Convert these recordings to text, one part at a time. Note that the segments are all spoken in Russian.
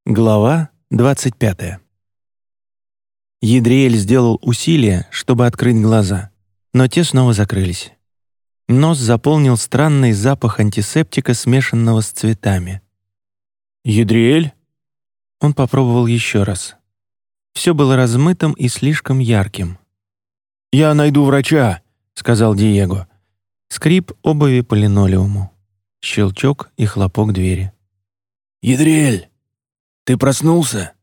Глава 25. Едриэль сделал усилие, чтобы открыть глаза, но те снова закрылись. Нос заполнил странный запах антисептика, смешанного с цветами. «Едриэль?» Он попробовал еще раз. Все было размытым и слишком ярким. «Я найду врача», — сказал Диего. Скрип обуви по линолеуму. Щелчок и хлопок двери. «Едриэль, ты проснулся?»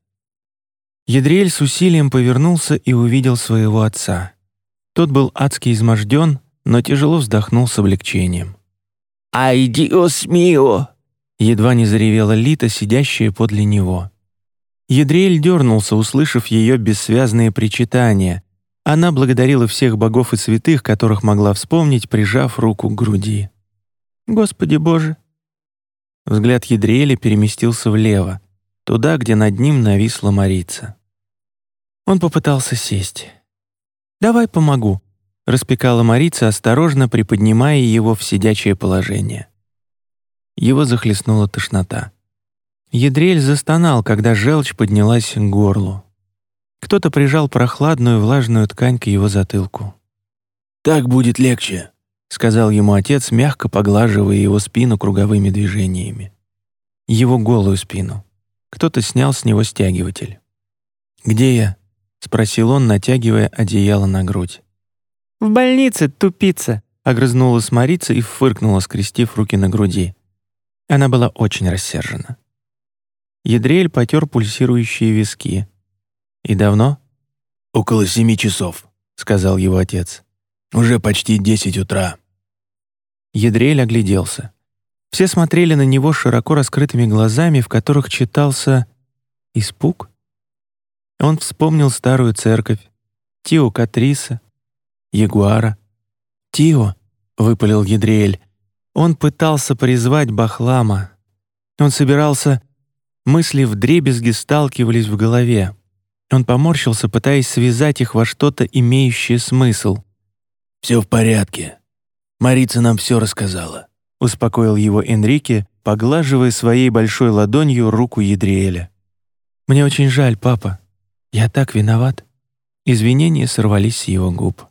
Едриэль с усилием повернулся и увидел своего отца. Тот был адски изможден, но тяжело вздохнул с облегчением. «Ай, диос мио!» Едва не заревела Лита, сидящая подле него. Едриэль дернулся, услышав ее бессвязные причитания. Она благодарила всех богов и святых, которых могла вспомнить, прижав руку к груди. «Господи Боже!» Взгляд Едриэля переместился влево, туда, где над ним нависла Марица. Он попытался сесть. «Давай помогу», — распекала Марица, осторожно приподнимая его в сидячее положение. Его захлестнула тошнота. Едриэль застонал, когда желчь поднялась к горлу. Кто-то прижал прохладную влажную ткань к его затылку. «Так будет легче», — сказал ему отец, мягко поглаживая его спину круговыми движениями. Его голую спину. Кто-то снял с него стягиватель. «Где я?» — спросил он, натягивая одеяло на грудь. «В больнице, тупица!» — огрызнулась Марица и фыркнула, скрестив руки на груди. Она была очень рассержена. Едриэль потер пульсирующие виски. «И давно?» «Около 7 часов», — сказал его отец. «Уже почти 10 утра». Едриэль огляделся. Все смотрели на него широко раскрытыми глазами, в которых читался испуг. Он вспомнил старую церковь, Тио Катриса, Ягуара. «Тио», — выпалил Едриэль. Он пытался призвать Бахлама. Он собирался... Мысли вдребезги сталкивались в голове. Он поморщился, пытаясь связать их во что-то, имеющее смысл. «Все в порядке. Марица нам все рассказала», — успокоил его Энрике, поглаживая своей большой ладонью руку Едриэля. «Мне очень жаль, папа. Я так виноват». Извинения сорвались с его губ.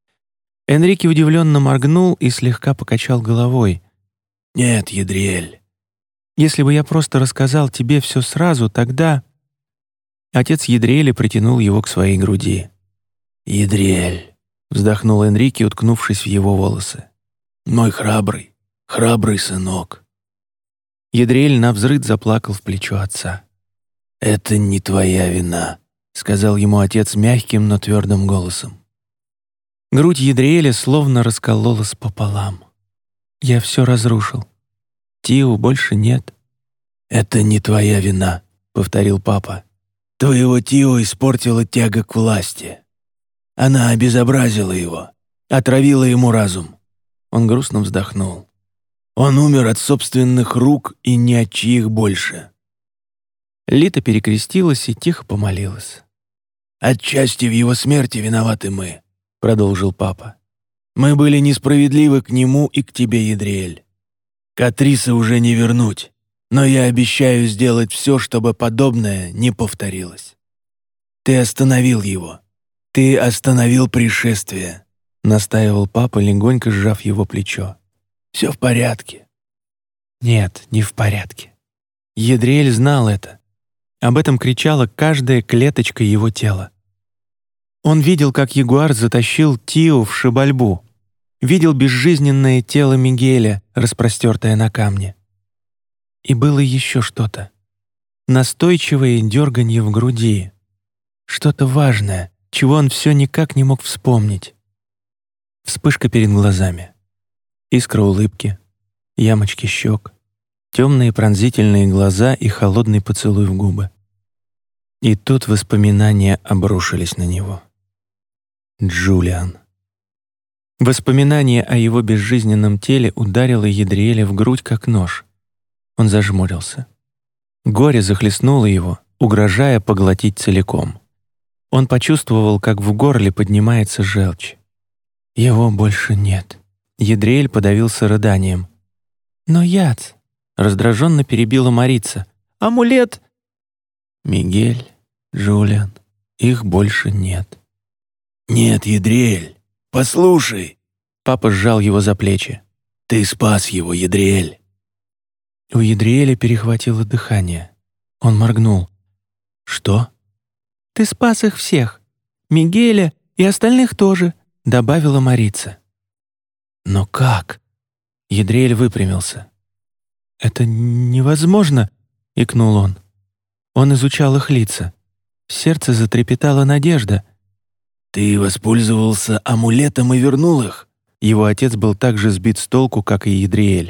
Энрике удивленно моргнул и слегка покачал головой. «Нет, Едриэль». «Если бы я просто рассказал тебе все сразу, тогда...» Отец Едриэля притянул его к своей груди. «Едриэль», — вздохнул Энрике, уткнувшись в его волосы. «Мой храбрый сынок». Едриэль навзрыд заплакал в плечо отца. «Это не твоя вина», — сказал ему отец мягким, но твердым голосом. Грудь Едриэля словно раскололась пополам. «Я все разрушил. Тио больше нет». «Это не твоя вина», — повторил папа. «Твоего Тио испортила тяга к власти. Она обезобразила его, отравила ему разум». Он грустно вздохнул. «Он умер от собственных рук и ни от чьих больше». Лита перекрестилась и тихо помолилась. «Отчасти в его смерти виноваты мы», — продолжил папа. «Мы были несправедливы к нему и к тебе, Едриэль. Катриса уже не вернуть, но я обещаю сделать все, чтобы подобное не повторилось. Ты остановил его. Ты остановил пришествие», — настаивал папа, легонько сжав его плечо. «Все в порядке». Нет, не в порядке. Едриэль знал это. Об этом кричала каждая клеточка его тела. Он видел, как Ягуар затащил Тио в Шибальбу. Видел безжизненное тело Мигеля, распростертое на камне. И было еще что-то. Настойчивое дерганье в груди. Что-то важное, чего он все никак не мог вспомнить. Вспышка перед глазами. Искра улыбки, ямочки щек, темные пронзительные глаза и холодный поцелуй в губы. И тут воспоминания обрушились на него. Джулиан. Воспоминание о его безжизненном теле ударило Едриэля в грудь, как нож. Он зажмурился. Горе захлестнуло его, угрожая поглотить целиком. Он почувствовал, как в горле поднимается желчь. Его больше нет. Едриэль подавился рыданием. «Но яд!» — раздраженно перебила Марица. «Амулет!» Мигель, Джулиан, их больше нет. «Нет, Едриэль, послушай!» Папа сжал его за плечи. «Ты спас его, Едриэль!» У Едриэля перехватило дыхание. Он моргнул. «Что?» «Ты спас их всех. Мигеля и остальных тоже», — добавила Марица. «Но как?» Едриэль выпрямился. «Это невозможно», — икнул он. Он изучал их лица. В сердце затрепетала надежда. «Ты воспользовался амулетом и вернул их?» Его отец был так же сбит с толку, как и Едриэль.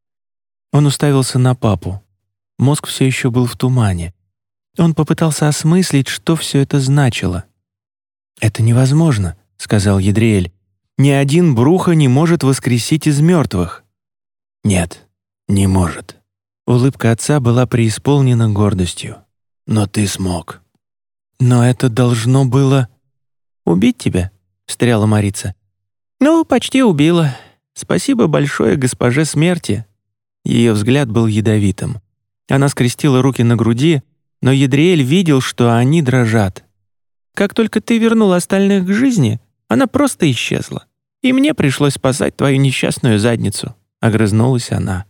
Он уставился на папу. Мозг все еще был в тумане. Он попытался осмыслить, что все это значило. «Это невозможно», — сказал Едриэль. «Ни один Бруха не может воскресить из мертвых». «Нет, не может». Улыбка отца была преисполнена гордостью. «Но ты смог». «Но это должно было...» «Убить тебя?» — встряла Марица. «Ну, почти убила. Спасибо большое госпоже смерти». Ее взгляд был ядовитым. Она скрестила руки на груди, но Едриэль видел, что они дрожат. «Как только ты вернул остальных к жизни, она просто исчезла. И мне пришлось спасать твою несчастную задницу», — огрызнулась она.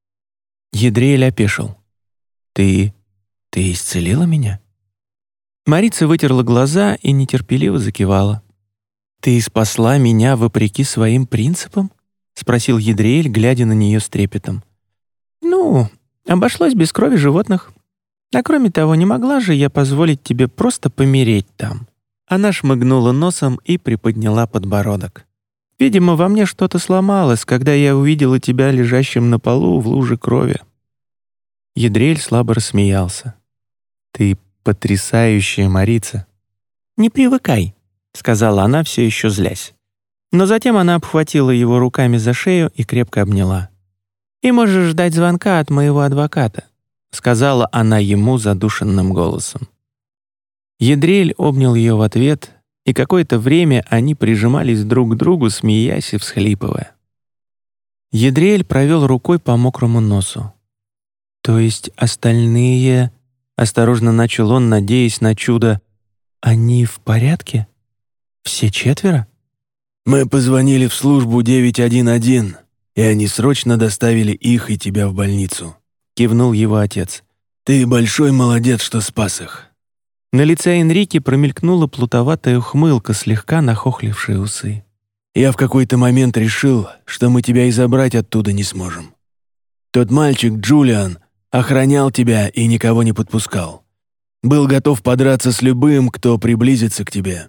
Едриэль опешил. «Ты исцелила меня?» Марица вытерла глаза и нетерпеливо закивала. «Ты спасла меня вопреки своим принципам?» — спросил Едриэль, глядя на нее с трепетом. «Ну, обошлось без крови животных. А кроме того, не могла же я позволить тебе просто помереть там». Она шмыгнула носом и приподняла подбородок. «Видимо, во мне что-то сломалось, когда я увидела тебя лежащим на полу в луже крови». Едриэль слабо рассмеялся. «Ты потрясающая, Марица». «Не привыкай», — сказала она, все еще злясь. Но затем она обхватила его руками за шею и крепко обняла. «И можешь ждать звонка от моего адвоката», — сказала она ему задушенным голосом. Едриэль обнял ее в ответ, и какое-то время они прижимались друг к другу, смеясь и всхлипывая. Едриэль провел рукой по мокрому носу. «То есть остальные...» — осторожно начал он, надеясь на чудо. «Они в порядке? Все четверо?» «Мы позвонили в службу 911, и они срочно доставили их и тебя в больницу», — кивнул его отец. «Ты большой молодец, что спас их». На лице Энрике промелькнула плутоватая ухмылка, слегка нахохлившие усы. «Я в какой-то момент решил, что мы тебя и забрать оттуда не сможем. Тот мальчик, Джулиан, охранял тебя и никого не подпускал. Был готов подраться с любым, кто приблизится к тебе».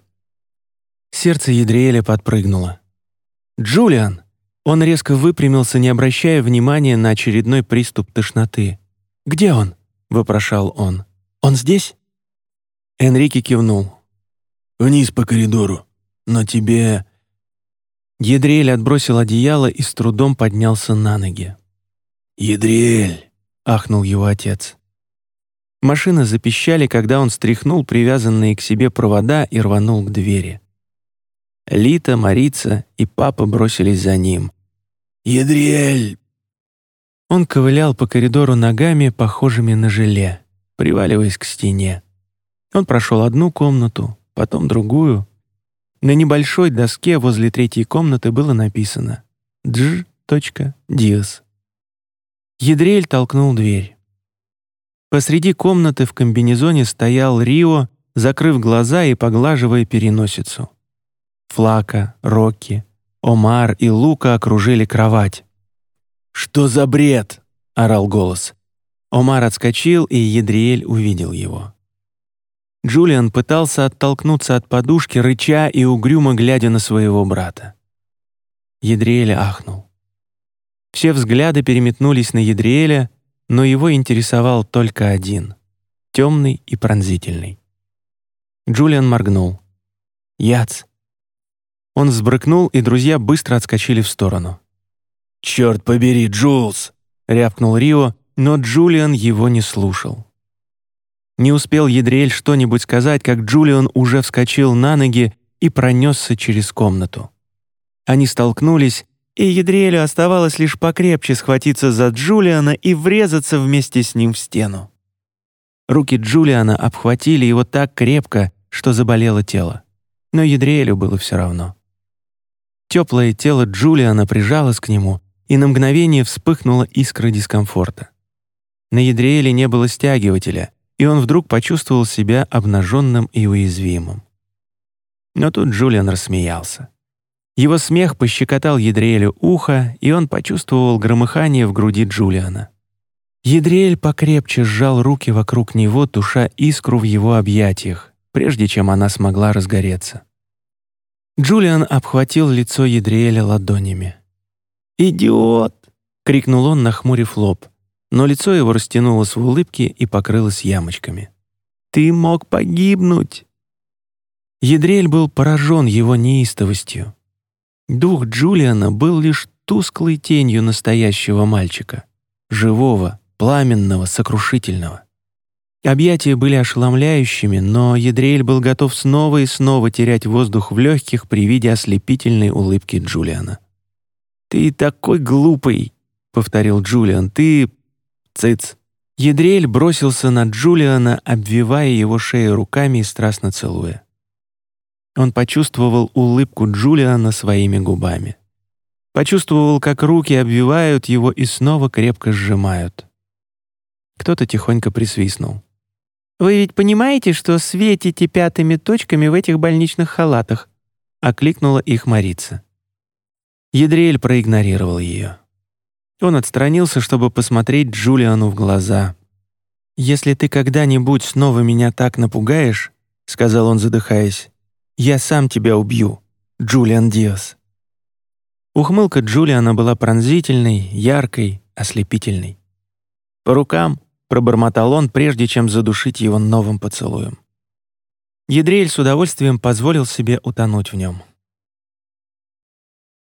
Сердце Едриэля подпрыгнуло. «Джулиан!» Он резко выпрямился, не обращая внимания на очередной приступ тошноты. «Где он?» — вопрошал он. «Он здесь?» Энрике кивнул. «Вниз по коридору. Но тебе...» Едриэль отбросил одеяло и с трудом поднялся на ноги. «Едриэль!» — ахнул его отец. Машины запищали, когда он стряхнул привязанные к себе провода и рванул к двери. Лита, Марица и папа бросились за ним. «Едриэль!» Он ковылял по коридору ногами, похожими на желе, приваливаясь к стене. Он прошел одну комнату, потом другую. На небольшой доске возле третьей комнаты было написано «Dж.Diaz». Едриэль толкнул дверь. Посреди комнаты в комбинезоне стоял Рио, закрыв глаза и поглаживая переносицу. Флака, Рокки, Омар и Лука окружили кровать. «Что за бред?» — орал голос. Омар отскочил, и Едриэль увидел его. Джулиан пытался оттолкнуться от подушки, рыча и угрюмо глядя на своего брата. Едриэль ахнул. Все взгляды переметнулись на Едриэля, но его интересовал только один — темный и пронзительный. Джулиан моргнул. «Яц!» Он взбрыкнул, и друзья быстро отскочили в сторону. «Черт побери, Джулс!» — рявкнул Рио, но Джулиан его не слушал. Не успел Едриэль что-нибудь сказать, как Джулиан уже вскочил на ноги и пронесся через комнату. Они столкнулись, и Едриэлю оставалось лишь покрепче схватиться за Джулиана и врезаться вместе с ним в стену. Руки Джулиана обхватили его так крепко, что заболело тело. Но Едриэлю было все равно. Теплое тело Джулиана прижалось к нему, и на мгновение вспыхнула искра дискомфорта. На Едриэле не было стягивателя, и он вдруг почувствовал себя обнаженным и уязвимым. Но тут Джулиан рассмеялся. Его смех пощекотал Едриэлю ухо, и он почувствовал громыхание в груди Джулиана. Едриэль покрепче сжал руки вокруг него, туша искру в его объятиях, прежде чем она смогла разгореться. Джулиан обхватил лицо Едриэля ладонями. «Идиот!» — крикнул он, нахмурив лоб, но лицо его растянулось в улыбке и покрылось ямочками. «Ты мог погибнуть!» Едриэль был поражен его неистовостью. Дух Джулиана был лишь тусклой тенью настоящего мальчика, живого, пламенного, сокрушительного. Объятия были ошеломляющими, но Едриэль был готов снова и снова терять воздух в легких при виде ослепительной улыбки Джулиана. «Ты такой глупый!» — повторил Джулиан. «Ты...» «Цыц!» Едриэль бросился на Джулиана, обвивая его шею руками и страстно целуя. Он почувствовал улыбку Джулиана своими губами. Почувствовал, как руки обвивают его и снова крепко сжимают. Кто-то тихонько присвистнул. «Вы ведь понимаете, что светите пятыми точками в этих больничных халатах?» — окликнула их Марица. Едриэль проигнорировал ее. Он отстранился, чтобы посмотреть Джулиану в глаза. «Если ты когда-нибудь снова меня так напугаешь, — сказал он, задыхаясь, — я сам тебя убью, Джулиан Диас». Ухмылка Джулиана была пронзительной, яркой, ослепительной. «По рукам», — пробормотал он, прежде чем задушить его новым поцелуем. Едриэль с удовольствием позволил себе утонуть в нем.